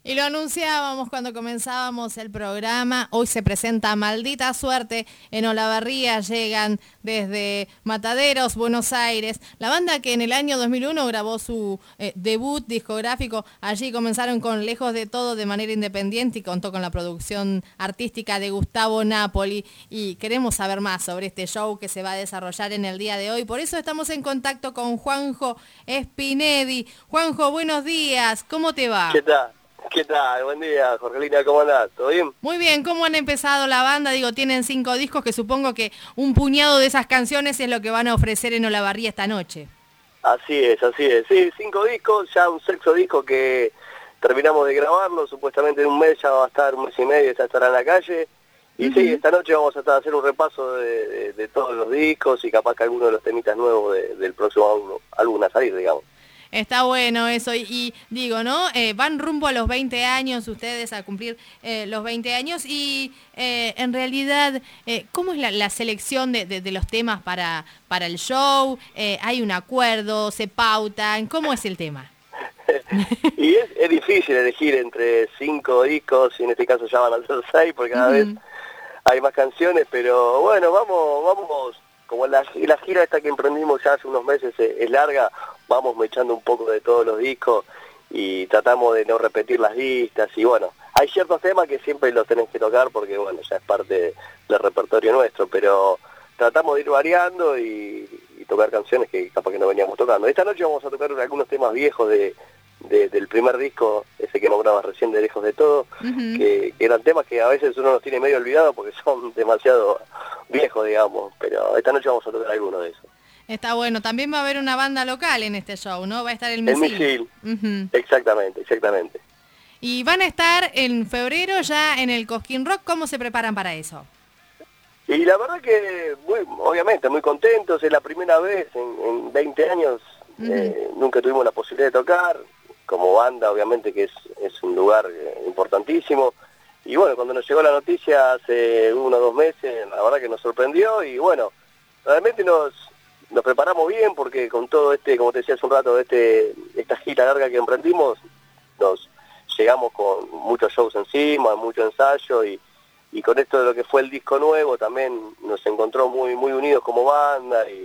Y lo anunciábamos cuando comenzábamos el programa. Hoy se presenta Maldita Suerte en Olavarría. Llegan desde Mataderos, Buenos Aires. La banda que en el año 2001 grabó su debut discográfico. Allí comenzaron con Lejos de Todo de manera independiente y contó con la producción artística de Gustavo Napoli. Y queremos saber más sobre este show que se va a desarrollar en el día de hoy. Por eso estamos en contacto con Juanjo Spineddi. Juanjo, buenos días. ¿Cómo te va? ¿Qué tal? ¿Qué tal? Buen día, Jorgelina, ¿cómo andás? ¿Todo bien? Muy bien, ¿cómo han empezado la banda? Digo, tienen 5 discos que supongo que un puñado de esas canciones es lo que van a ofrecer en Olavarría esta noche. Así es, así es. Sí, 5 discos, ya un sexto disco que terminamos de grabarlo, supuestamente en un mes ya va a estar, un mes y medio, ya estará en la calle. Y sí, esta noche vamos a hacer un repaso de todos los discos y capaz que alguno de los temitas nuevos del próximo álbum a salir, digamos. Está bueno eso y digo, ¿no? Van rumbo a los 20 años, ustedes a cumplir los 20 años y en realidad, ¿cómo es la selección de los temas para el show? ¿Hay un acuerdo? ¿Se pautan? ¿Cómo es el tema? Y es difícil elegir entre 5 discos y en este caso ya van a ser 6 porque cada vez hay más canciones, pero bueno, vamos como la gira esta que emprendimos ya hace unos meses es larga, vamos echando un poco de todos los discos y tratamos de no repetir las listas y bueno, hay ciertos temas que siempre los tenés que tocar porque bueno, ya es parte del repertorio nuestro, pero tratamos de ir variando y tocar canciones que capaz que no veníamos tocando. Esta noche vamos a tocar algunos temas viejos del primer disco, ese que nombrabas recién de Lejos de Todo, que eran temas que a veces uno los tiene medio olvidado porque son demasiado viejos, digamos, pero esta noche vamos a tocar algunos de esos. Está bueno, también va a haber una banda local en este show, ¿no? Va a estar el Misil. El Misil, exactamente. Y van a estar en febrero ya en el Cosquín Rock, ¿cómo se preparan para eso? Y la verdad que, obviamente, muy contentos, es la primera vez en 20 años, nunca tuvimos la posibilidad de tocar, como banda obviamente que es un lugar importantísimo, y bueno, cuando nos llegó la noticia hace 1 o 2 meses, la verdad que nos sorprendió, y bueno, realmente nos preparamos bien, porque con todo como te decía hace un rato, esta gira larga que emprendimos, nos llegamos con muchos shows encima, mucho ensayo, y con esto de lo que fue el disco nuevo también nos encontró muy unidos como banda, y